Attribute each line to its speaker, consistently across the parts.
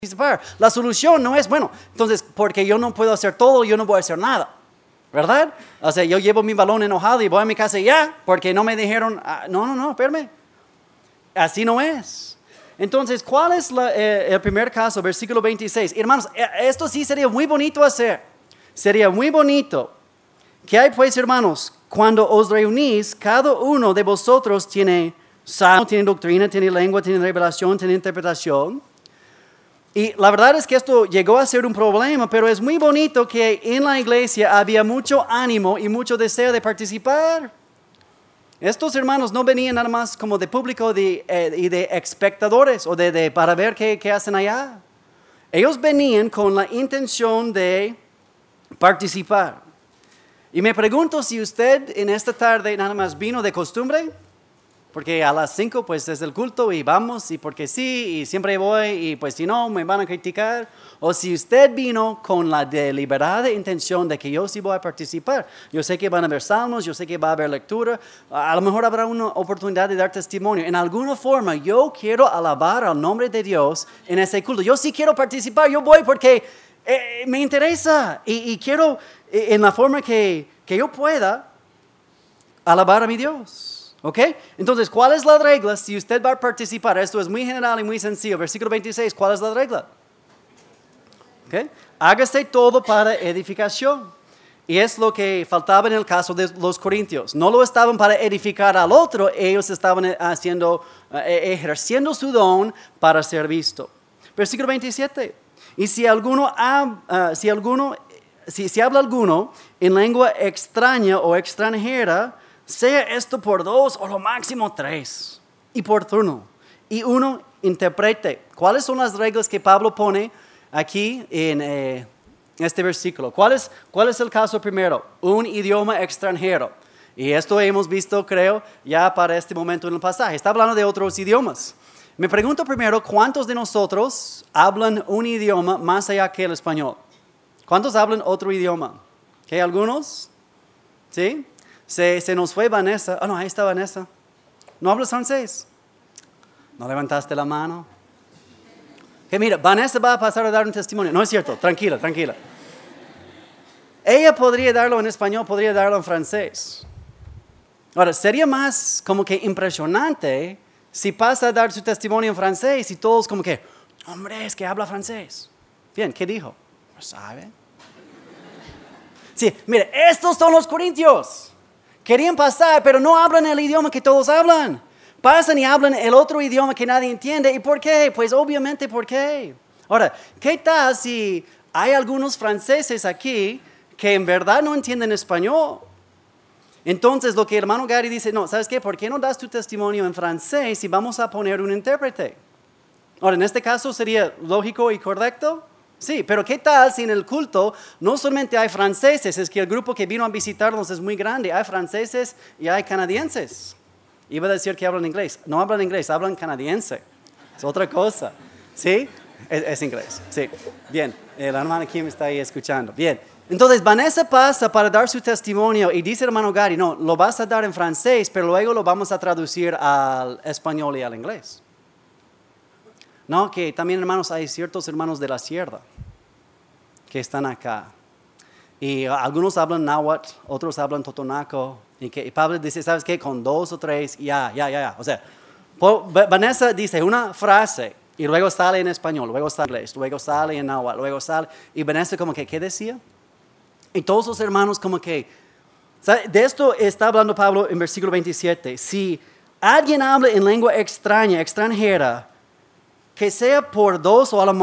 Speaker 1: participar. La solución no es, bueno, entonces, porque yo no puedo hacer todo, yo no voy a hacer nada. ¿Verdad? O sea, yo llevo mi balón enojado y voy a mi casa ya, porque no me dijeron, no, espérame. Así no es. Entonces, ¿cuál es el primer caso? Versículo 26. Hermanos, esto sí sería muy bonito hacer. Sería muy bonito. ¿Qué hay pues, hermanos? Cuando os reunís, cada uno de vosotros tiene salmo, tiene doctrina, tiene lengua, tiene revelación, tiene interpretación. Y la verdad es que esto llegó a ser un problema, pero es muy bonito que en la iglesia había mucho ánimo y mucho deseo de participar. Estos hermanos no venían nada más como de público y de espectadores o para ver qué hacen allá. Ellos venían con la intención de participar. Y me pregunto si usted en esta tarde nada más vino de costumbre, porque a las 5 pues es el culto y vamos y porque sí y siempre voy y pues si no me van a criticar. O si usted vino con la deliberada intención de que yo sí voy a participar. Yo sé que van a haber salmos, yo sé que va a haber lectura. A lo mejor habrá una oportunidad de dar testimonio. En alguna forma yo quiero alabar al nombre de Dios en ese culto. Yo sí quiero participar, yo voy porque me interesa y quiero en la forma que yo pueda alabar a mi Dios. ¿Ok? Entonces, ¿cuál es la regla si usted va a participar? Esto es muy general y muy sencillo. Versículo 26, ¿cuál es la regla? ¿Ok? Hágase todo para edificación. Y es lo que faltaba en el caso de los corintios. No lo estaban para edificar al otro, ellos estaban ejerciendo su don para ser visto. Versículo 27, y si habla alguno en lengua extraña o extranjera, sea esto por 2 o lo máximo 3, y por turno, y uno interprete. ¿Cuáles son las reglas que Pablo pone aquí en este versículo? ¿Cuál es el caso primero? Un idioma extranjero. Y esto hemos visto, creo, ya para este momento en el pasaje. Está hablando de otros idiomas. Me pregunto primero, ¿cuántos de nosotros hablan un idioma más allá que el español? ¿Cuántos hablan otro idioma? ¿Qué, algunos? ¿Sí? Se nos fue Vanessa. No, ahí está Vanessa. ¿No hablas francés? ¿No levantaste la mano? Que mira, Vanessa va a pasar a dar un testimonio. No es cierto, tranquila. Ella podría darlo en español, podría darlo en francés. Ahora, sería más como que impresionante si pasa a dar su testimonio en francés y todos como que, hombre, es que habla francés. Bien, ¿qué dijo? ¿No sabe? Sí, mire, estos son los corintios. Querían pasar, pero no hablan el idioma que todos hablan. Pasan y hablan el otro idioma que nadie entiende. ¿Y por qué? Pues obviamente, ¿por qué? Ahora, ¿qué tal si hay algunos franceses aquí que en verdad no entienden español? Entonces, lo que el hermano Gary dice, no, ¿sabes qué? ¿Por qué no das tu testimonio en francés y vamos a poner un intérprete? Ahora, en este caso, ¿sería lógico y correcto? Sí, pero ¿qué tal si en el culto no solamente hay franceses? Es que el grupo que vino a visitarnos es muy grande. Hay franceses y hay canadienses. Iba a decir que hablan inglés. No hablan inglés, hablan canadiense. Es otra cosa. ¿Sí? Es inglés. Sí. Bien. La hermana Kim está ahí escuchando. Bien. Entonces, Vanessa pasa para dar su testimonio y dice hermano Gary, no, lo vas a dar en francés, pero luego lo vamos a traducir al español y al inglés. No, que también, hermanos, hay ciertos hermanos de la sierra que están acá. Y algunos hablan náhuatl, otros hablan totonaco. Y Pablo dice, ¿sabes qué? Con 2 o 3, ya. O sea, Vanessa dice una frase y luego sale en español, luego sale en inglés, luego sale en náhuatl, luego sale. Y Vanessa como que, ¿qué decía? Y todos los hermanos como que, ¿sabe? De esto está hablando Pablo en versículo 27. Si alguien habla en lengua extranjera, que sea por 2 o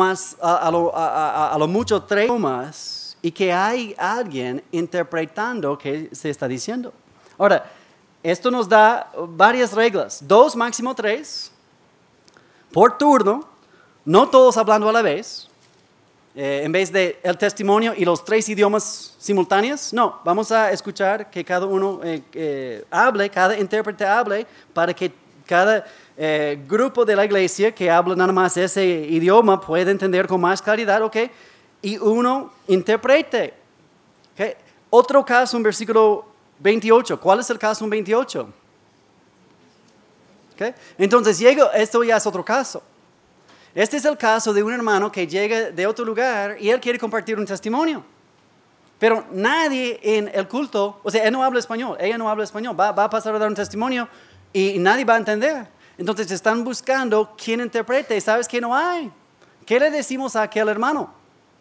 Speaker 1: a lo mucho 3 idiomas y que hay alguien interpretando qué se está diciendo. Ahora, esto nos da varias reglas. 2, máximo 3. Por turno, no todos hablando a la vez. En vez de el testimonio y los 3 idiomas simultáneos, no. Vamos a escuchar que cada uno hable, cada intérprete hable para que cada grupo de la iglesia que habla nada más ese idioma puede entender con más claridad, ¿ok? Y uno interprete. ¿Okay? Otro caso en versículo 28. ¿Cuál es el caso en 28? ¿Okay? Entonces esto ya es otro caso. Este es el caso de un hermano que llega de otro lugar y él quiere compartir un testimonio. Pero nadie en el culto, o sea, él no habla español, ella no habla español, va a pasar a dar un testimonio y nadie va a entender. Entonces están buscando quien interprete. ¿Sabes qué? No hay. ¿Qué le decimos a aquel hermano?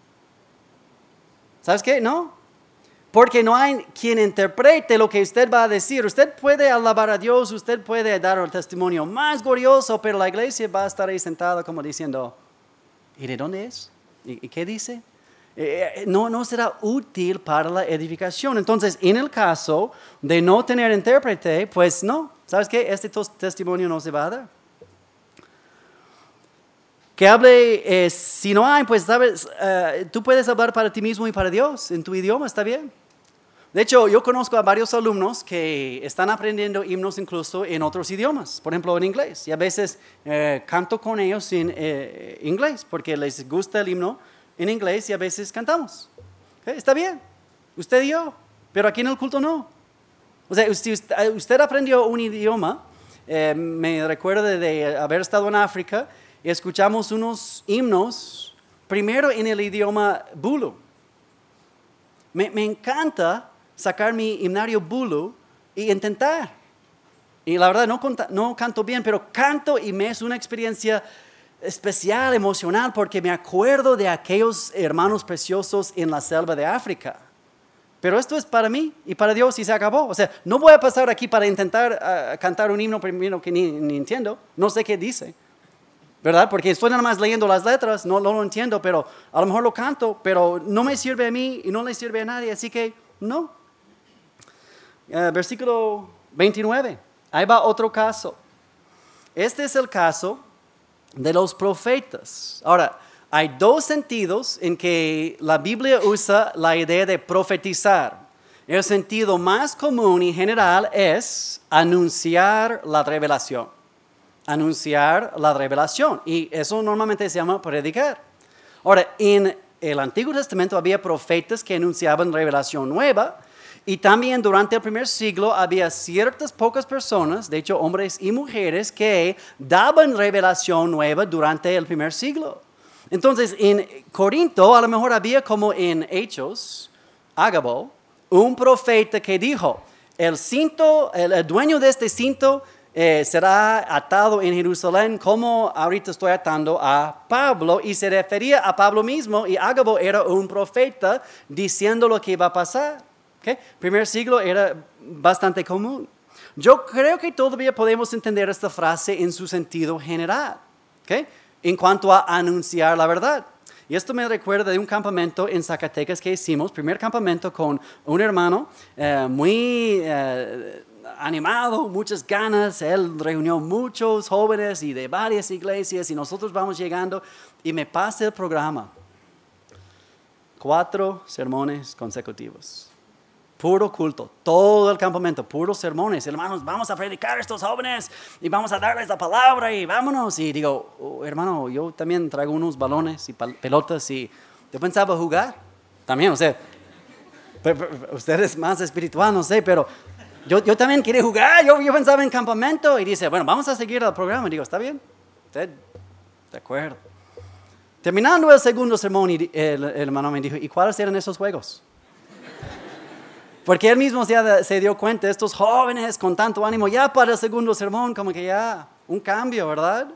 Speaker 1: ¿Sabes qué? No. Porque no hay quien interprete lo que usted va a decir. Usted puede alabar a Dios, usted puede dar el testimonio más glorioso, pero la iglesia va a estar ahí sentada como diciendo, ¿y de dónde es? ¿Y qué dice? No será útil para la edificación. Entonces, en el caso de no tener intérprete, pues no. ¿Sabes qué? Este testimonio no se va a dar. Que hable, si no hay, pues sabes, tú puedes hablar para ti mismo y para Dios en tu idioma, ¿está bien? De hecho, yo conozco a varios alumnos que están aprendiendo himnos incluso en otros idiomas, por ejemplo en inglés. Y a veces canto con ellos en inglés porque les gusta el himno en inglés y a veces cantamos. ¿Okay? Está bien, usted y yo, pero aquí en el culto no. O sea, si usted aprendió un idioma, me recuerdo de haber estado en África, y escuchamos unos himnos, primero en el idioma Bulu. Me encanta sacar mi himnario Bulu e intentar. Y la verdad no canto bien, pero canto y me es una experiencia especial, emocional, porque me acuerdo de aquellos hermanos preciosos en la selva de África. Pero esto es para mí y para Dios y se acabó. O sea, no voy a pasar aquí para intentar cantar un himno primero que ni entiendo, no sé qué dice. ¿Verdad? Porque estoy nada más leyendo las letras, no lo entiendo, pero a lo mejor lo canto, pero no me sirve a mí y no le sirve a nadie, así que no. Versículo 29, ahí va otro caso. Este es el caso de los profetas. Ahora, hay dos sentidos en que la Biblia usa la idea de profetizar. El sentido más común y general es anunciar la revelación. Anunciar la revelación. Y eso normalmente se llama predicar. Ahora, en el Antiguo Testamento había profetas que anunciaban revelación nueva. Y también durante el primer siglo había ciertas pocas personas, de hecho hombres y mujeres, que daban revelación nueva durante el primer siglo. Entonces, en Corinto, a lo mejor había como en Hechos, Ágabo, un profeta que dijo, el dueño de este cinto será atado en Jerusalén como ahorita estoy atando a Pablo, y se refería a Pablo mismo, y Ágabo era un profeta diciendo lo que iba a pasar. ¿Okay? Primer siglo era bastante común. Yo creo que todavía podemos entender esta frase en su sentido general, ¿okay? En cuanto a anunciar la verdad. Y esto me recuerda de un campamento en Zacatecas que hicimos, primer campamento con un hermano muy animado, muchas ganas. Él reunió muchos jóvenes y de varias iglesias y nosotros vamos llegando y me pasa el programa. 4 sermones consecutivos. Puro culto, todo el campamento, puros sermones. Hermanos, vamos a predicar a estos jóvenes y vamos a darles la palabra y vámonos. Y digo, oh, hermano, yo también traigo unos balones y pelotas y yo pensaba jugar también, o sea, usted es más espiritual, no sé, pero yo también quería jugar. Yo pensaba en campamento y dice, bueno, vamos a seguir el programa. Y digo, ¿está bien? Usted, de acuerdo. Terminando el segundo sermón, el hermano me dijo, ¿y cuáles eran esos juegos? Porque él mismo se dio cuenta, estos jóvenes con tanto ánimo, ya para el segundo sermón, como que ya un cambio, ¿verdad?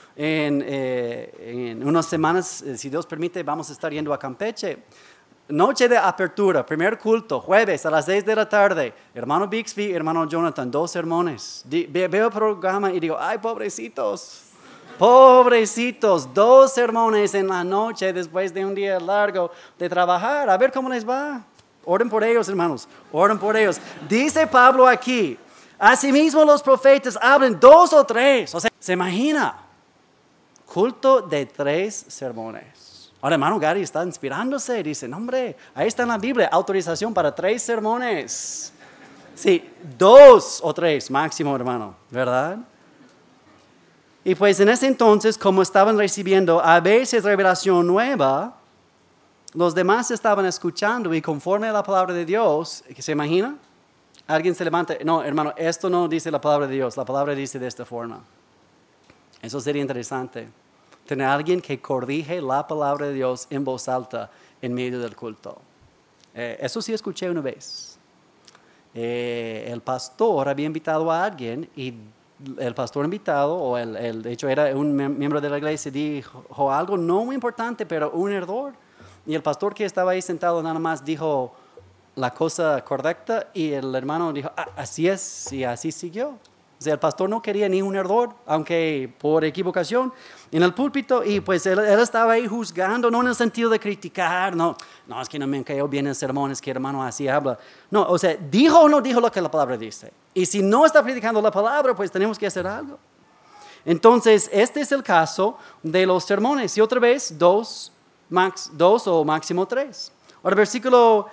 Speaker 1: En unas semanas, si Dios permite, vamos a estar yendo a Campeche. Noche de apertura, primer culto, jueves a las 6 de la tarde. Hermano Bixby, hermano Jonathan, 2 sermones. Veo el programa y digo, ay, pobrecitos. Pobrecitos, 2 sermones en la noche después de un día largo de trabajar. A ver cómo les va. Oren por ellos, hermanos, oren por ellos. Dice Pablo aquí, asimismo los profetas hablan 2 o 3. O sea, se imagina, culto de 3 sermones. Ahora, hermano Gary está inspirándose y dice, no, hombre, ahí está en la Biblia, autorización para 3 sermones. Sí, 2 o 3 máximo, hermano, ¿verdad? Y pues en ese entonces, como estaban recibiendo a veces revelación nueva, los demás estaban escuchando y conforme a la palabra de Dios, ¿se imagina? Alguien se levanta, no, hermano, esto no dice la palabra de Dios, la palabra dice de esta forma. Eso sería interesante. tener a alguien que corrige la palabra de Dios en voz alta en medio del culto. Eso sí escuché una vez. El pastor había invitado a alguien y el pastor invitado, o de hecho era un miembro de la iglesia, dijo algo no muy importante, pero un error. Y el pastor que estaba ahí sentado nada más dijo la cosa correcta y el hermano dijo, así es, y así siguió. O sea, el pastor no quería ni un error, aunque por equivocación, en el púlpito, y pues él estaba ahí juzgando, no en el sentido de criticar, no, es que no me cayó bien el sermón, es que hermano así habla. No, o sea, dijo o no dijo lo que la palabra dice. Y si no está predicando la palabra, pues tenemos que hacer algo. Entonces, este es el caso de los sermones. Y otra vez, dos o máximo 3. Ahora, versículo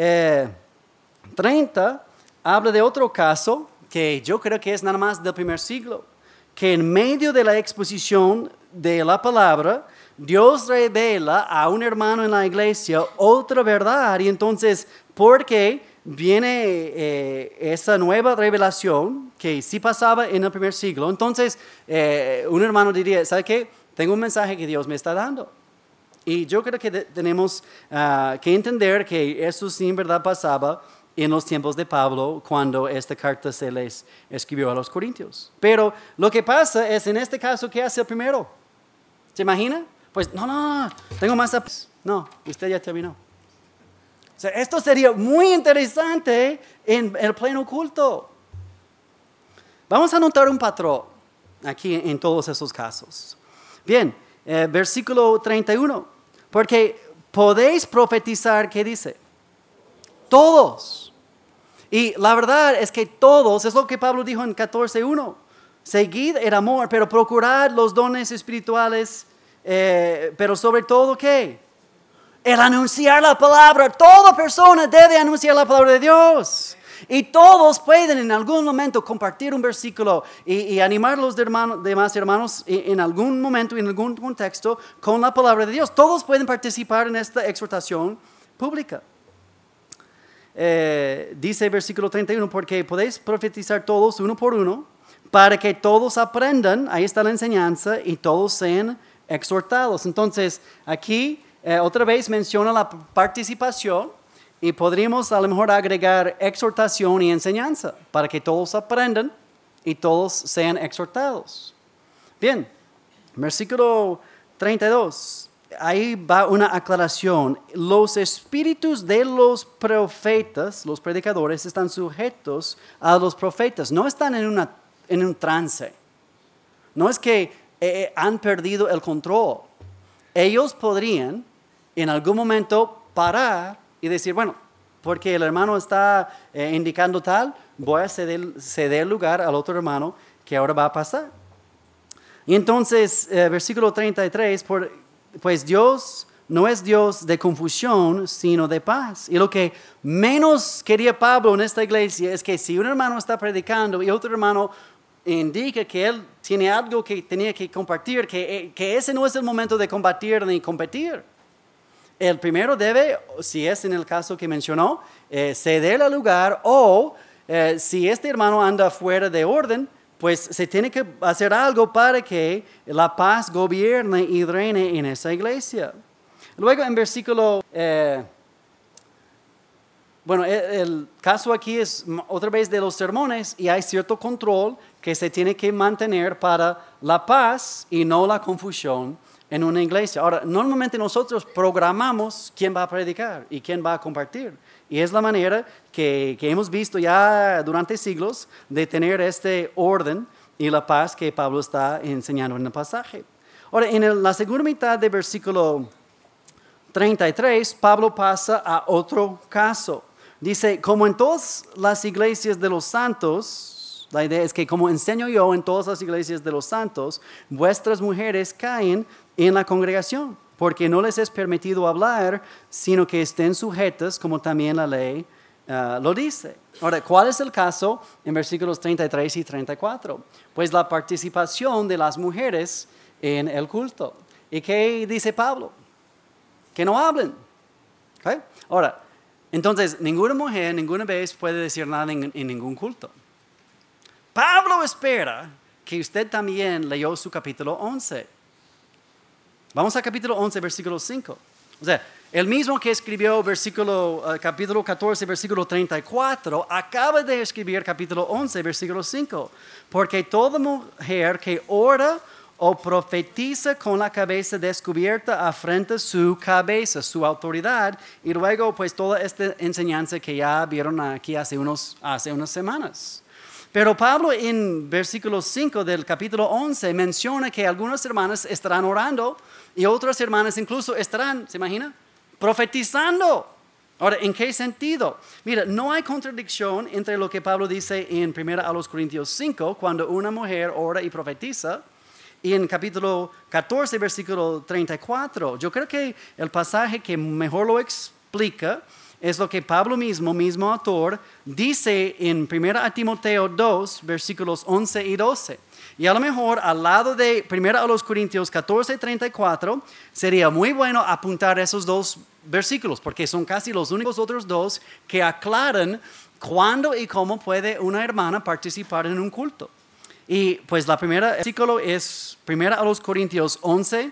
Speaker 1: 30 habla de otro caso que yo creo que es nada más del primer siglo, que en medio de la exposición de la palabra, Dios revela a un hermano en la iglesia otra verdad, y entonces, porque viene esa nueva revelación que sí pasaba en el primer siglo, entonces un hermano diría, ¿sabe qué? Tengo un mensaje que Dios me está dando. Y yo creo que tenemos que entender que eso sí en verdad pasaba en los tiempos de Pablo, cuando esta carta se les escribió a los corintios. Pero lo que pasa es, en este caso, ¿qué hace el primero? ¿Se imagina? Pues, no, tengo más. No, usted ya terminó. O sea, esto sería muy interesante en el pleno culto. Vamos a notar un patrón aquí en todos esos casos. Bien, versículo 31. Porque podéis profetizar, ¿qué dice? Todos. Y la verdad es que todos, es lo que Pablo dijo en 14:1. Seguid el amor, pero procurad los dones espirituales, pero sobre todo, ¿qué? El anunciar la palabra. Toda persona debe anunciar la palabra de Dios. Y todos pueden en algún momento compartir un versículo y animar a los demás hermanos en algún momento, en algún contexto, con la palabra de Dios. Todos pueden participar en esta exhortación pública. Dice versículo 31, porque podéis profetizar todos uno por uno, para que todos aprendan, ahí está la enseñanza, y todos sean exhortados. Entonces, aquí otra vez menciona la participación, y podríamos a lo mejor agregar exhortación y enseñanza, para que todos aprendan y todos sean exhortados. Bien, versículo 32. Ahí va una aclaración. Los espíritus de los profetas, los predicadores, están sujetos a los profetas. No están en un trance. No es que han perdido el control. Ellos podrían en algún momento parar y decir, bueno, porque el hermano está indicando tal, voy a ceder lugar al otro hermano que ahora va a pasar. Y entonces, versículo 33, pues Dios no es Dios de confusión, sino de paz. Y lo que menos quería Pablo en esta iglesia es que si un hermano está predicando y otro hermano indica que él tiene algo que tenía que compartir, que ese no es el momento de combatir ni competir. El primero debe, si es en el caso que mencionó, ceder al lugar, o si este hermano anda fuera de orden, pues se tiene que hacer algo para que la paz gobierne y reine en esa iglesia. Luego en versículo, el caso aquí es otra vez de los sermones, y hay cierto control que se tiene que mantener para la paz y no la confusión en una iglesia. Ahora, normalmente nosotros programamos quién va a predicar y quién va a compartir. Y es la manera que hemos visto ya durante siglos de tener este orden y la paz que Pablo está enseñando en el pasaje. Ahora, en la segunda mitad del versículo 33, Pablo pasa a otro caso. Dice, como en todas las iglesias de los santos, la idea es que como enseño yo en todas las iglesias de los santos, vuestras mujeres caen en la congregación, porque no les es permitido hablar, sino que estén sujetas, como también la ley lo dice. Ahora, ¿cuál es el caso en versículos 33 y 34? Pues la participación de las mujeres en el culto. ¿Y qué dice Pablo? Que no hablen. ¿Okay? Ahora, entonces, ninguna mujer, ninguna vez puede decir nada en ningún culto. Pablo espera que usted también leyó su capítulo 11. Vamos a capítulo 11, versículo 5. O sea, el mismo que escribió capítulo 14, versículo 34, acaba de escribir capítulo 11, versículo 5. Porque toda mujer que ora o profetiza con la cabeza descubierta afrenta su cabeza, su autoridad, y luego pues toda esta enseñanza que ya vieron aquí hace unas semanas. Pero Pablo en versículo 5 del capítulo 11 menciona que algunas hermanas estarán orando y otras hermanas incluso estarán, ¿se imagina?, profetizando. Ahora, ¿en qué sentido? Mira, no hay contradicción entre lo que Pablo dice en 1 Corintios 5, cuando una mujer ora y profetiza, y en capítulo 14, versículo 34. Yo creo que el pasaje que mejor lo explica es lo que Pablo mismo autor, dice en 1 Timoteo 2, versículos 11 y 12. Y a lo mejor al lado de 1 Corintios 14, 34, sería muy bueno apuntar esos dos versículos, porque son casi los únicos otros dos que aclaran cuándo y cómo puede una hermana participar en un culto. Y pues la primera versículo es 1 Corintios 11,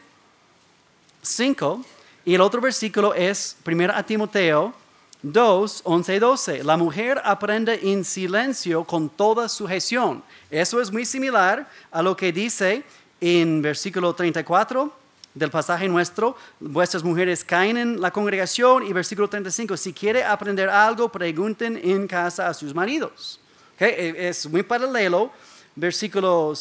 Speaker 1: 5, y el otro versículo es 1 Timoteo 2, 11 y 12. La mujer aprende en silencio con toda sujeción. Eso es muy similar a lo que dice en versículo 34 del pasaje nuestro. Vuestras mujeres caen en la congregación. Y versículo 35, si quiere aprender algo, pregunten en casa a sus maridos. ¿Okay? Es muy paralelo. Versículo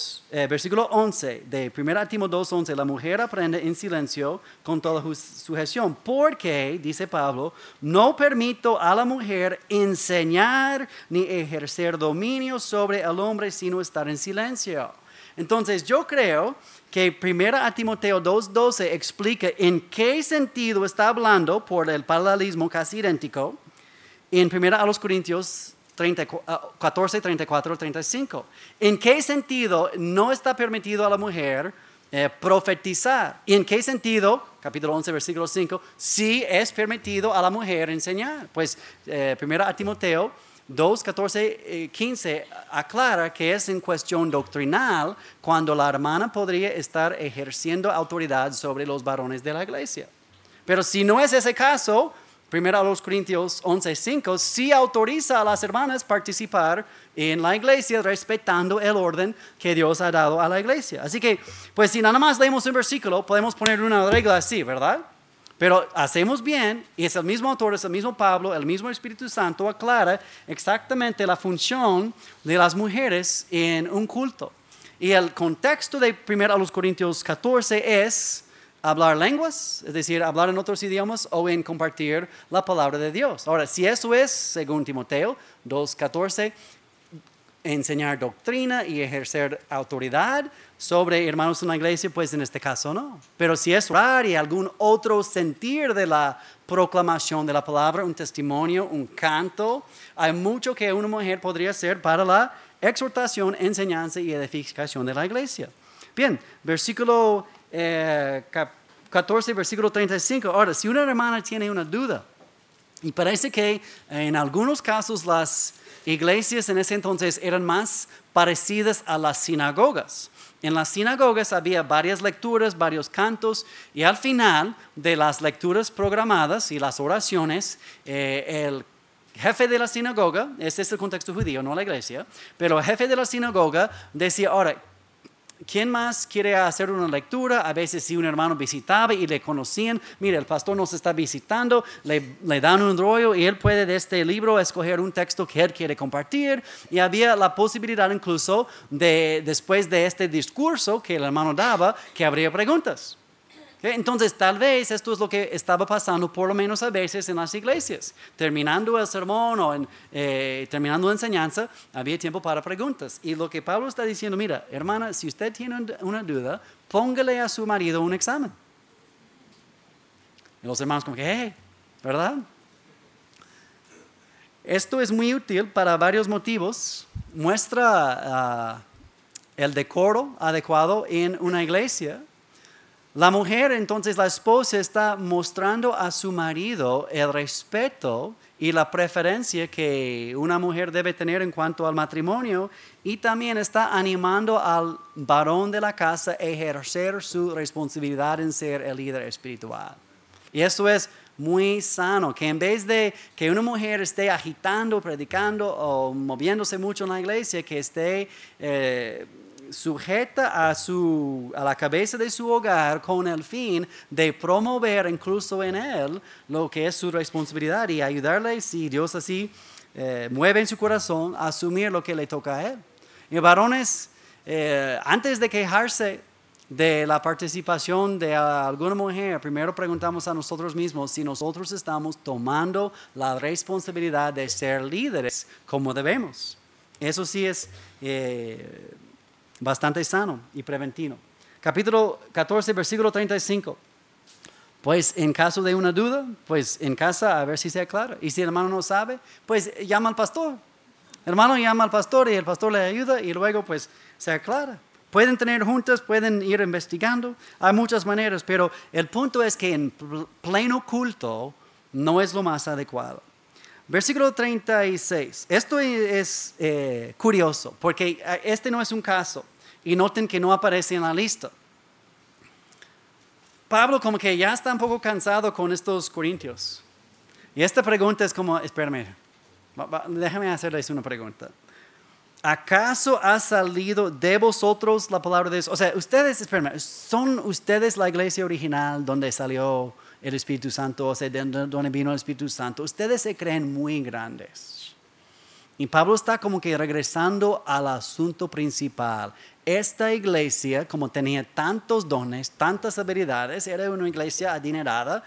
Speaker 1: 11 de 1 Timoteo 2, 11, la mujer aprende en silencio con toda sujeción, porque, dice Pablo, no permito a la mujer enseñar ni ejercer dominio sobre el hombre, sino estar en silencio. Entonces, yo creo que 1 Timoteo 2:12 explica en qué sentido está hablando, por el paralelismo casi idéntico, en 1 Corintios 14, 34, 35. ¿En qué sentido no está permitido a la mujer profetizar? ¿Y en qué sentido, capítulo 11, versículo 5, sí es permitido a la mujer enseñar? Pues 1 Timoteo 2, 14, 15 aclara que es en cuestión doctrinal cuando la hermana podría estar ejerciendo autoridad sobre los varones de la iglesia. Pero si no es ese caso, 1 Corintios 11, 5 sí autoriza a las hermanas participar en la iglesia respetando el orden que Dios ha dado a la iglesia. Así que, pues si nada más leemos un versículo, podemos poner una regla así, ¿verdad? Pero hacemos bien, y es el mismo autor, es el mismo Pablo, el mismo Espíritu Santo aclara exactamente la función de las mujeres en un culto. Y el contexto de 1 Corintios 14 es hablar lenguas, es decir, hablar en otros idiomas o en compartir la palabra de Dios. Ahora, si eso es, según Timoteo 2:14, enseñar doctrina y ejercer autoridad sobre hermanos en la iglesia, pues en este caso no. Pero si es orar y algún otro sentir de la proclamación de la palabra, un testimonio, un canto, hay mucho que una mujer podría hacer para la exhortación, enseñanza y edificación de la iglesia. Bien, versículo 14, versículo 35. Ahora, si una hermana tiene una duda, y parece que en algunos casos las iglesias en ese entonces eran más parecidas a las sinagogas. En las sinagogas había varias lecturas, varios cantos, y al final de las lecturas programadas y las oraciones, el jefe de la sinagoga, este es el contexto judío, no la iglesia, pero el jefe de la sinagoga decía, ahora, ¿quién más quiere hacer una lectura? A veces si un hermano visitaba y le conocían, mire, el pastor nos está visitando, le dan un rollo y él puede de este libro escoger un texto que él quiere compartir. Y había la posibilidad incluso después de este discurso que el hermano daba, que habría preguntas. ¿Okay? Entonces, tal vez esto es lo que estaba pasando, por lo menos a veces en las iglesias. Terminando el sermón o terminando la enseñanza, había tiempo para preguntas. Y lo que Pablo está diciendo, mira, hermana, si usted tiene una duda, póngale a su marido un examen. Y los hermanos como que, hey, ¿verdad? Esto es muy útil para varios motivos. Muestra el decoro adecuado en una iglesia. La mujer, entonces la esposa, está mostrando a su marido el respeto y la preferencia que una mujer debe tener en cuanto al matrimonio, y también está animando al varón de la casa a ejercer su responsabilidad en ser el líder espiritual. Y eso es muy sano, que en vez de que una mujer esté agitando, predicando o moviéndose mucho en la iglesia, que esté sujeta a la cabeza de su hogar con el fin de promover incluso en él lo que es su responsabilidad y ayudarle, si Dios así mueve en su corazón, a asumir lo que le toca a él. Y varones, antes de quejarse de la participación de alguna mujer, primero preguntamos a nosotros mismos si nosotros estamos tomando la responsabilidad de ser líderes como debemos. Eso sí es bastante sano y preventivo. Capítulo 14, versículo 35. Pues en caso de una duda, pues en casa a ver si se aclara. Y si el hermano no sabe, pues llama al pastor. El hermano llama al pastor y el pastor le ayuda y luego pues se aclara. Pueden tener juntas, pueden ir investigando, hay muchas maneras, pero el punto es que en pleno culto no es lo más adecuado. Versículo 36, esto es curioso, porque este no es un caso, y noten que no aparece en la lista. Pablo como que ya está un poco cansado con estos corintios, y esta pregunta es como, espérame, déjame hacerles una pregunta. ¿Acaso ha salido de vosotros la palabra de Dios? O sea, ¿son ustedes la iglesia original donde salió el Espíritu Santo? O sea, donde vino el Espíritu Santo. Ustedes se creen muy grandes. Y Pablo está como que regresando al asunto principal. Esta iglesia, como tenía tantos dones, tantas habilidades, era una iglesia adinerada.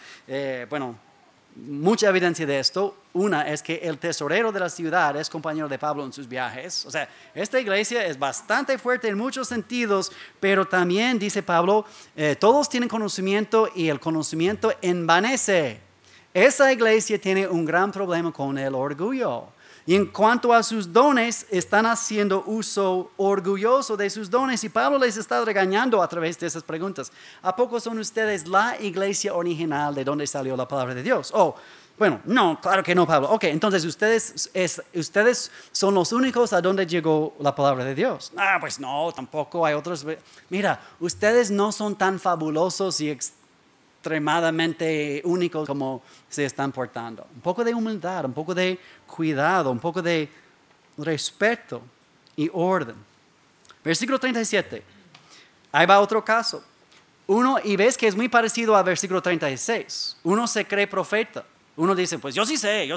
Speaker 1: Mucha evidencia de esto. Una es que el tesorero de la ciudad es compañero de Pablo en sus viajes. O sea, esta iglesia es bastante fuerte en muchos sentidos, pero también, dice Pablo, todos tienen conocimiento y el conocimiento envanece. Esa iglesia tiene un gran problema con el orgullo. Y en cuanto a sus dones, están haciendo uso orgulloso de sus dones. Y Pablo les está regañando a través de esas preguntas. ¿A poco son ustedes la iglesia original de donde salió la palabra de Dios? Bueno, no, claro que no, Pablo. Ok, entonces ustedes son los únicos a donde llegó la palabra de Dios. Pues no, tampoco hay otros. Mira, ustedes no son tan fabulosos y extremadamente únicos como se están portando. Un poco de humildad, un poco de cuidado, un poco de respeto y orden. Versículo 37. Ahí va otro caso. Y ves que es muy parecido al versículo 36. Uno se cree profeta. Uno dice, pues yo sí sé,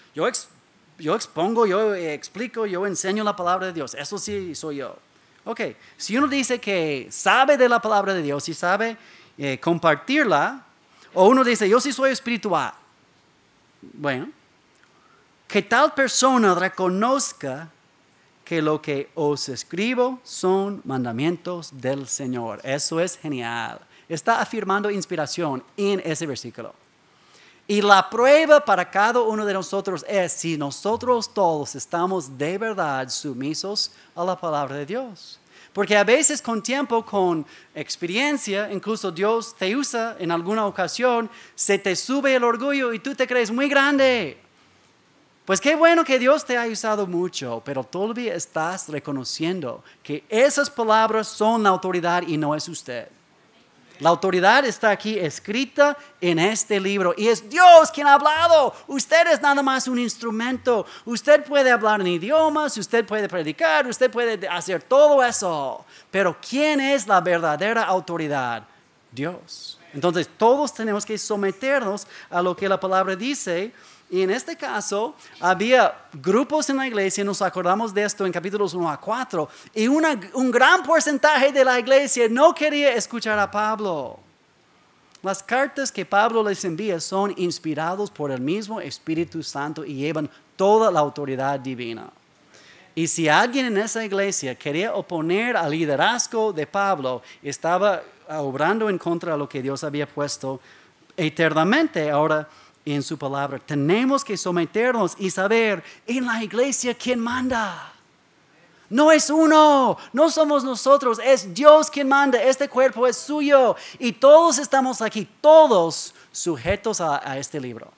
Speaker 1: yo expongo, yo explico, yo enseño la palabra de Dios. Eso sí soy yo. Ok, si uno dice que sabe de la palabra de Dios y sabe compartirla, o uno dice, yo sí soy espiritual. Bueno, que tal persona reconozca que lo que os escribo son mandamientos del Señor. Eso es genial. Está afirmando inspiración en ese versículo. Y la prueba para cada uno de nosotros es si nosotros todos estamos de verdad sumisos a la palabra de Dios. Porque a veces con tiempo, con experiencia, incluso Dios te usa en alguna ocasión, se te sube el orgullo y tú te crees muy grande. Pues qué bueno que Dios te ha usado mucho, pero todavía estás reconociendo que esas palabras son la autoridad y no es usted. La autoridad está aquí escrita en este libro y es Dios quien ha hablado. Usted es nada más un instrumento. Usted puede hablar en idiomas, usted puede predicar, usted puede hacer todo eso. Pero ¿quién es la verdadera autoridad? Dios. Entonces todos tenemos que someternos a lo que la palabra dice. Y en este caso, había grupos en la iglesia, nos acordamos de esto en capítulos 1 a 4, y un gran porcentaje de la iglesia no quería escuchar a Pablo. Las cartas que Pablo les envía son inspiradas por el mismo Espíritu Santo y llevan toda la autoridad divina. Y si alguien en esa iglesia quería oponer al liderazgo de Pablo, estaba obrando en contra de lo que Dios había puesto eternamente ahora en su palabra. Tenemos que someternos y saber en la iglesia quién manda. No es uno, no somos nosotros, es Dios quien manda. Este cuerpo es suyo y todos estamos aquí, todos sujetos a este libro.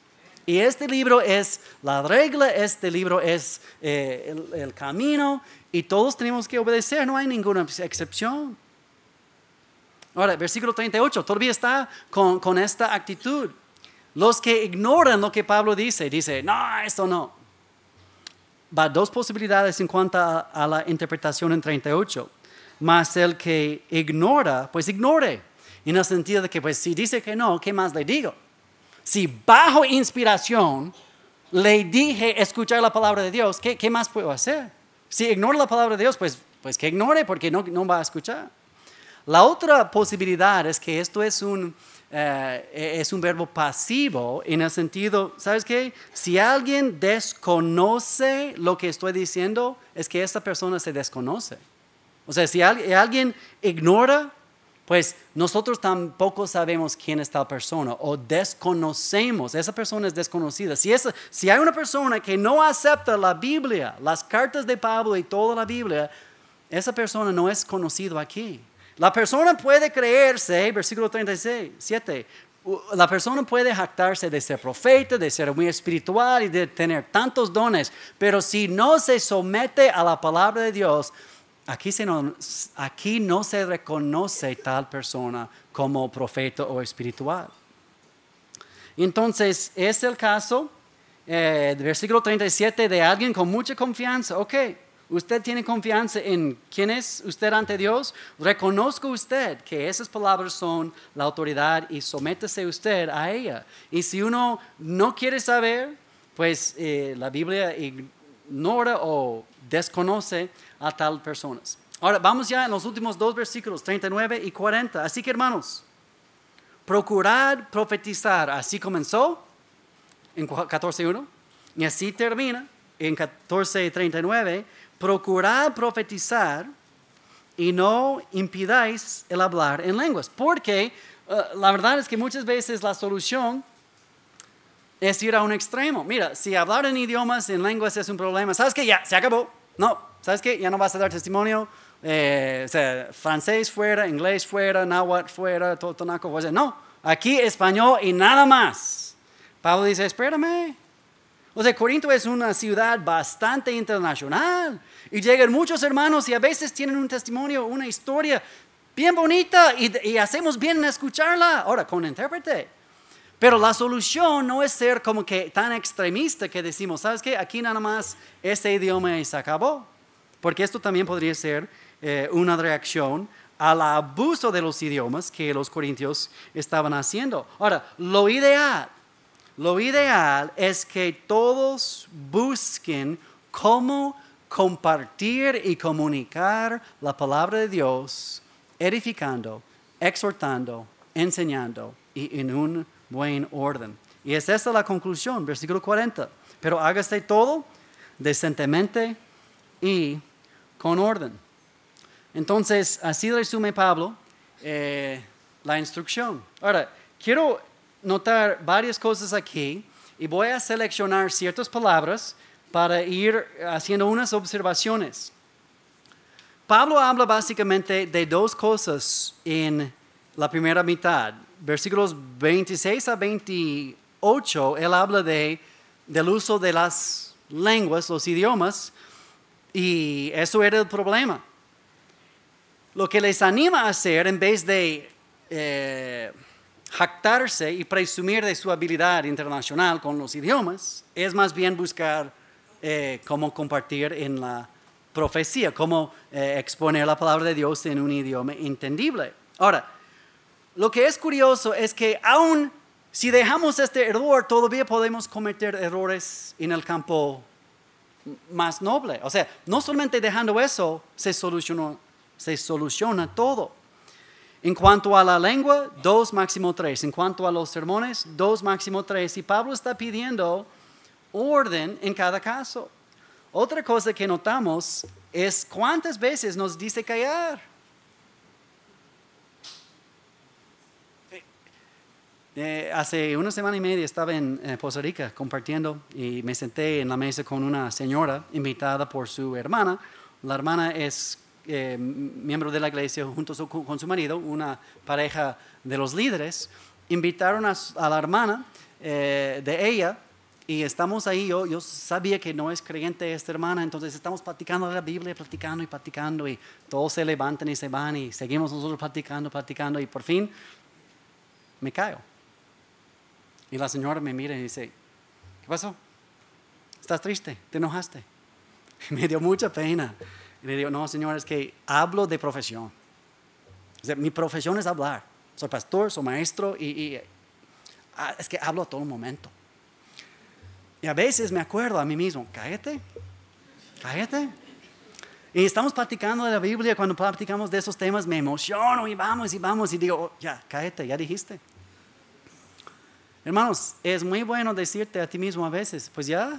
Speaker 1: Y este libro es la regla, este libro es el camino y todos tenemos que obedecer, no hay ninguna excepción. Ahora, versículo 38, todavía está con esta actitud. Los que ignoran lo que Pablo dice, no, esto no. Va dos posibilidades en cuanto a la interpretación en 38. Mas el que ignora, pues ignore. En el sentido de que, pues si dice que no, ¿qué más le digo? Si bajo inspiración le dije escuchar la palabra de Dios, ¿qué más puedo hacer? Si ignora la palabra de Dios, pues que ignore porque no va a escuchar. La otra posibilidad es que esto es un verbo pasivo en el sentido, ¿sabes qué? Si alguien desconoce lo que estoy diciendo, es que esa persona se desconoce. O sea, si alguien ignora, pues nosotros tampoco sabemos quién es tal persona o desconocemos, esa persona es desconocida. Si hay una persona que no acepta la Biblia, las cartas de Pablo y toda la Biblia, esa persona no es conocida aquí. La persona puede creerse, versículo 37, la persona puede jactarse de ser profeta, de ser muy espiritual y de tener tantos dones, pero si no se somete a la palabra de Dios, aquí no se reconoce tal persona como profeta o espiritual. Entonces, es el caso, versículo 37, de alguien con mucha confianza. Ok, usted tiene confianza en quién es usted ante Dios. Reconozca usted que esas palabras son la autoridad y sométese usted a ella. Y si uno no quiere saber, pues la Biblia ignora o desconoce a tal personas. Ahora vamos ya en los últimos dos versículos, 39 y 40. Así que hermanos, procurad profetizar. Así comenzó en 14:1 y así termina en 14:39. Procurad profetizar y no impidáis el hablar en lenguas. Porque la verdad es que muchas veces la solución es ir a un extremo. Mira, si hablar en idiomas, en lenguas es un problema, ¿sabes qué? Ya, se acabó. No, ¿sabes qué? Ya no vas a dar testimonio. Francés fuera, inglés fuera, náhuatl fuera, totonaco fuera. No, aquí español y nada más. Pablo dice, espérame. O sea, Corinto es una ciudad bastante internacional y llegan muchos hermanos y a veces tienen un testimonio, una historia bien bonita y hacemos bien en escucharla. Ahora, con intérprete. Pero la solución no es ser como que tan extremista que decimos, ¿sabes qué? Aquí nada más este idioma y se acabó. Porque esto también podría ser una reacción al abuso de los idiomas que los corintios estaban haciendo. Ahora, lo ideal es que todos busquen cómo compartir y comunicar la palabra de Dios, edificando, exhortando, enseñando y en un buen orden. Y es esta la conclusión, versículo 40. Pero hágase todo decentemente y con orden. Entonces, así resume Pablo la instrucción. Ahora, quiero notar varias cosas aquí y voy a seleccionar ciertas palabras para ir haciendo unas observaciones. Pablo habla básicamente de dos cosas en la primera mitad. Versículos 26 a 28, él habla del uso de las lenguas, los idiomas, y eso era el problema. Lo que les anima a hacer, en vez de jactarse y presumir de su habilidad internacional con los idiomas, es más bien buscar cómo compartir en la profecía, cómo exponer la palabra de Dios en un idioma entendible. Ahora, lo que es curioso es que aún si dejamos este error, todavía podemos cometer errores en el campo más noble. O sea, no solamente dejando eso, se soluciona todo. En cuanto a la lengua, 2, máximo 3. En cuanto a los sermones, 2, máximo 3. Y Pablo está pidiendo orden en cada caso. Otra cosa que notamos es cuántas veces nos dice callar. Hace una semana y media estaba en Costa Rica compartiendo y me senté en la mesa con una señora invitada por su hermana. La hermana es miembro de la iglesia junto con su marido, una pareja de los líderes. Invitaron a la hermana de ella Y estamos ahí, yo sabía que no es creyente esta hermana, entonces estamos platicando de la Biblia, platicando y platicando, y todos se levantan y se van, y seguimos nosotros platicando, y por fin me caigo. Y la señora me mira y dice, ¿qué pasó? ¿Estás triste? ¿Te enojaste? Y me dio mucha pena. Y le digo, no, señora, es que hablo de profesión. O sea, mi profesión es hablar. Soy pastor, soy maestro, y es que hablo a todo momento. Y a veces me acuerdo a mí mismo, cállate. Y estamos platicando de la Biblia, cuando platicamos de esos temas me emociono y vamos, y digo, oh, ya, cállate, ya dijiste. Hermanos, es muy bueno decirte a ti mismo a veces, pues ya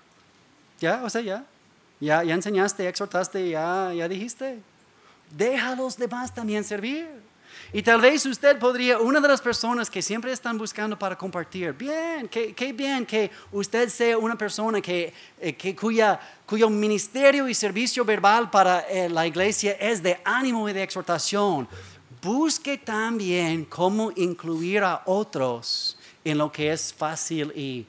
Speaker 1: enseñaste, exhortaste, ya dijiste. Deja a los demás también servir. Y tal vez usted podría, una de las personas que siempre están buscando para compartir, bien, qué bien que usted sea una persona cuyo ministerio y servicio verbal para la iglesia es de ánimo y de exhortación. Busque también cómo incluir a otros en lo que es fácil y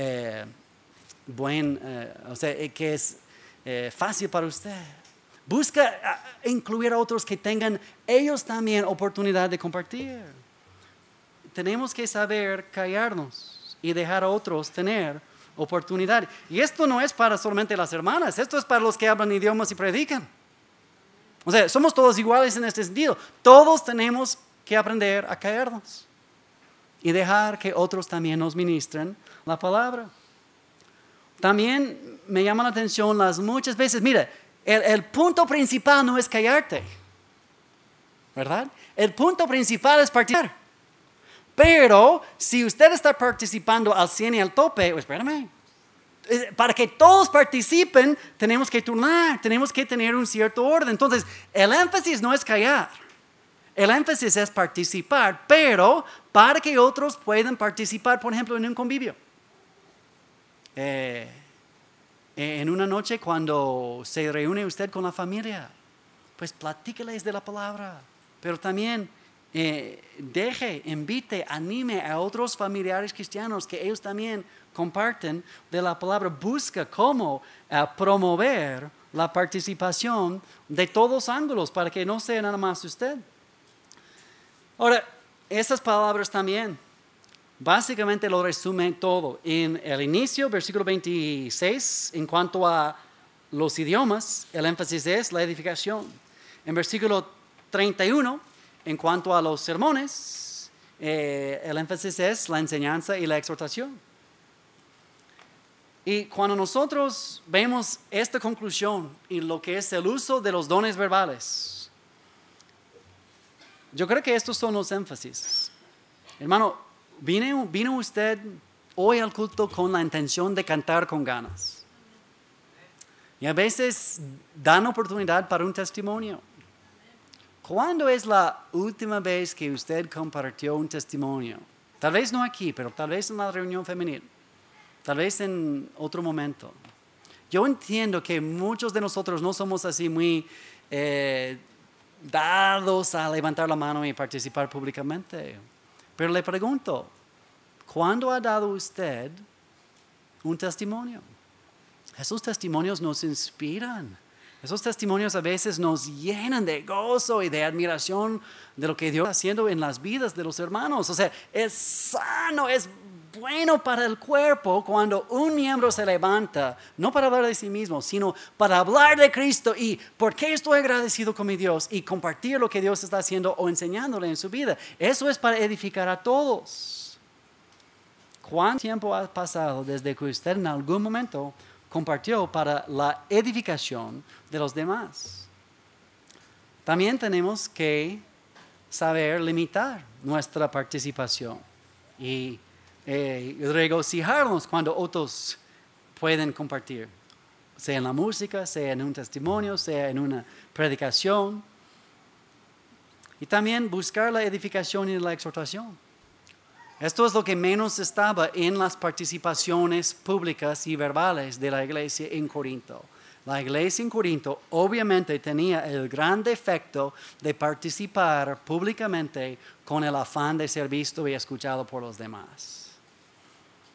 Speaker 1: que es fácil para usted. Busca incluir a otros que tengan ellos también oportunidad de compartir. Tenemos que saber callarnos y dejar a otros tener oportunidad. Y esto no es para solamente las hermanas, esto es para los que hablan idiomas y predican. O sea, somos todos iguales en este sentido. Todos tenemos que aprender a callarnos y dejar que otros también nos ministren la palabra. También me llama la atención las muchas veces, mira, el punto principal no es callarte, ¿verdad? El punto principal es participar. Pero si usted está participando al 100 y al tope, espérame, para que todos participen, tenemos que turnar, tenemos que tener un cierto orden. Entonces, el énfasis no es callar, el énfasis es participar, pero para que otros puedan participar, por ejemplo, en un convivio. En una noche cuando se reúne usted con la familia, pues platíqueles de la palabra, pero también invite, anime a otros familiares cristianos que ellos también comparten de la palabra. Busca cómo promover la participación de todos ángulos para que no sea nada más usted. Ahora, esas palabras también básicamente lo resume todo. En el inicio, versículo 26, en cuanto a los idiomas, el énfasis es la edificación. En versículo 31, en cuanto a los sermones, el énfasis es la enseñanza y la exhortación. Y cuando nosotros vemos esta conclusión y lo que es el uso de los dones verbales, yo creo que estos son los énfasis. Hermano, ¿Vino usted hoy al culto con la intención de cantar con ganas? Y a veces dan oportunidad para un testimonio. ¿Cuándo es la última vez que usted compartió un testimonio? Tal vez no aquí, pero tal vez en la reunión femenil. Tal vez en otro momento. Yo entiendo que muchos de nosotros no somos así muy dados a levantar la mano y participar públicamente. Pero le pregunto, ¿cuándo ha dado usted un testimonio? Esos testimonios nos inspiran. Esos testimonios a veces nos llenan de gozo y de admiración de lo que Dios está haciendo en las vidas de los hermanos. O sea, es sano, es bueno para el cuerpo cuando un miembro se levanta, no para hablar de sí mismo, sino para hablar de Cristo y por qué estoy agradecido con mi Dios y compartir lo que Dios está haciendo o enseñándole en su vida. Eso es para edificar a todos. ¿Cuánto tiempo ha pasado desde que usted en algún momento compartió para la edificación de los demás? También tenemos que saber limitar nuestra participación y regocijarnos cuando otros pueden compartir, sea en la música, sea en un testimonio, sea en una predicación. Y también buscar la edificación y la exhortación. Esto es lo que menos estaba en las participaciones públicas y verbales de la iglesia en Corinto. La iglesia en Corinto obviamente tenía el gran defecto de participar públicamente con el afán de ser visto y escuchado por los demás.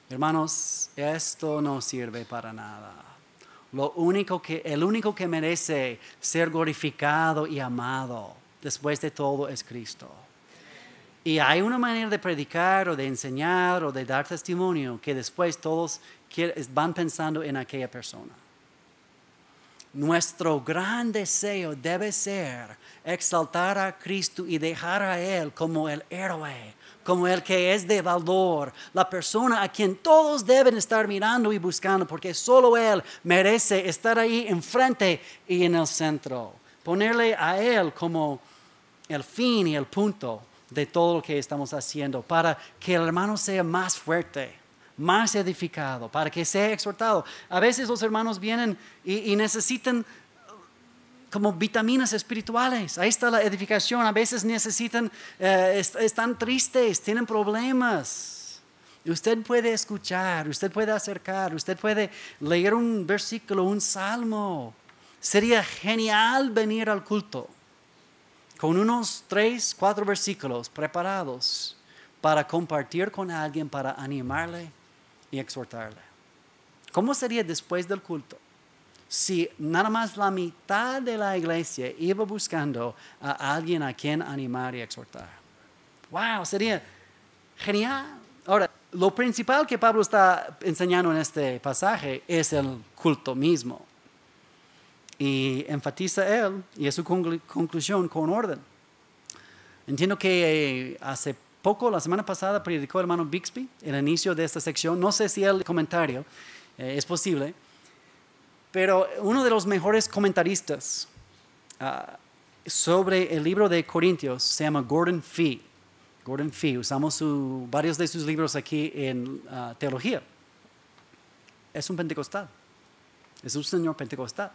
Speaker 1: Hermanos, esto no sirve para nada. El único que merece ser glorificado y amado después de todo es Cristo. Y hay una manera de predicar o de enseñar o de dar testimonio que después todos van pensando en aquella persona. Nuestro gran deseo debe ser exaltar a Cristo y dejar a Él como el héroe, como el que es de valor, la persona a quien todos deben estar mirando y buscando, porque solo Él merece estar ahí enfrente y en el centro. Ponerle a Él como el fin y el punto de todo lo que estamos haciendo, para que el hermano sea más fuerte, más edificado, para que sea exhortado. A veces los hermanos vienen y necesitan como vitaminas espirituales. Ahí está la edificación. A veces necesitan, están tristes, tienen problemas. Usted puede escuchar, usted puede acercar, usted puede leer un versículo, un salmo. Sería genial venir al culto con unos 3, 4 versículos preparados para compartir con alguien, para animarle y exhortarle. ¿Cómo sería después del culto si nada más la mitad de la iglesia iba buscando a alguien a quien animar y exhortar? ¡Wow! Sería genial. Ahora, lo principal que Pablo está enseñando en este pasaje es el culto mismo. Y enfatiza él, y es su conclusión, con orden. Entiendo que hace poco, la semana pasada, predicó el hermano Bixby el inicio de esta sección. No sé si el comentario es posible, pero uno de los mejores comentaristas sobre el libro de Corintios se llama Gordon Fee. Gordon Fee, usamos varios de sus libros aquí en teología. Es un pentecostal, es un señor pentecostal.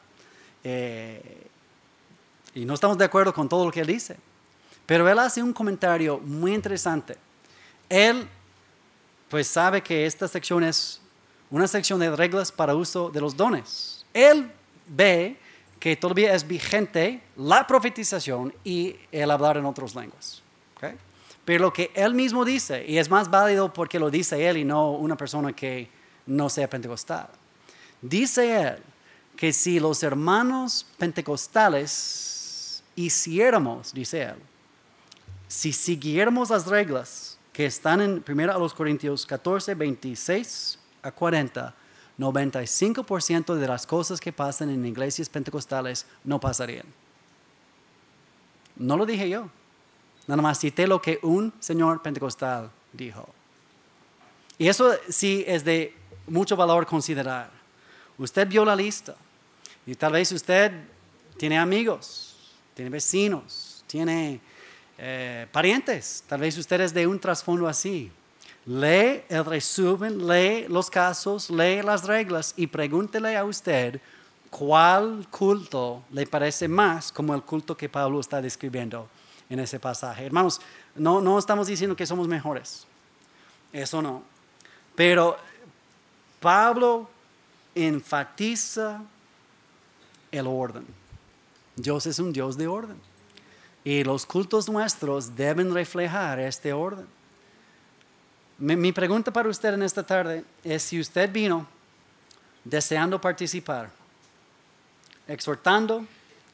Speaker 1: Y no estamos de acuerdo con todo lo que él dice, pero él hace un comentario muy interesante. Él pues sabe que esta sección es una sección de reglas para uso de los dones. Él ve que todavía es vigente la profetización y el hablar en otras lenguas. ¿Okay? Pero lo que él mismo dice, y es más válido porque lo dice él y no una persona que no sea pentecostal, dice él que si los hermanos pentecostales hiciéramos, dice él, si siguiéramos las reglas que están en 1 Corintios 14, 26 a 40, 95% de las cosas que pasan en iglesias pentecostales no pasarían. No lo dije yo, nada más cité lo que un señor pentecostal dijo. Y eso sí es de mucho valor considerar. Usted vio la lista y tal vez usted tiene amigos, tiene vecinos, tiene parientes. Tal vez usted es de un trasfondo así. Lee el resumen, lee los casos, lee las reglas y pregúntele a usted cuál culto le parece más como el culto que Pablo está describiendo en ese pasaje. Hermanos, no estamos diciendo que somos mejores. Eso no. Pero Pablo enfatiza el orden. Dios es un Dios de orden. Y los cultos nuestros deben reflejar este orden. Mi pregunta para usted en esta tarde es si usted vino deseando participar, exhortando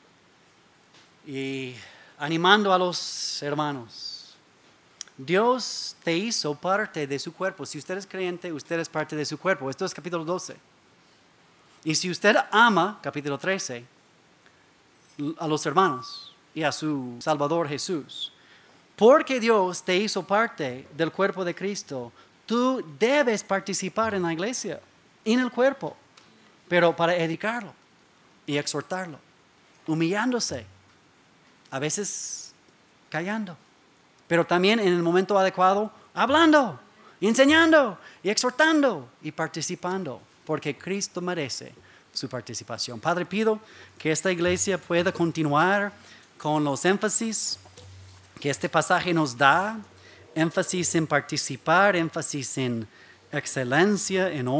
Speaker 1: y animando a los hermanos. Dios te hizo parte de su cuerpo. Si usted es creyente, usted es parte de su cuerpo. Esto es capítulo 12. Y si usted ama, capítulo 13, a los hermanos y a su Salvador Jesús, porque Dios te hizo parte del cuerpo de Cristo, tú debes participar en la iglesia, en el cuerpo, pero para educarlo y exhortarlo, humillándose, a veces callando, pero también en el momento adecuado, hablando, y enseñando, y exhortando, y participando, porque Cristo merece su participación. Padre, pido que esta iglesia pueda continuar con los énfasis que este pasaje nos da, énfasis en participar, énfasis en excelencia, en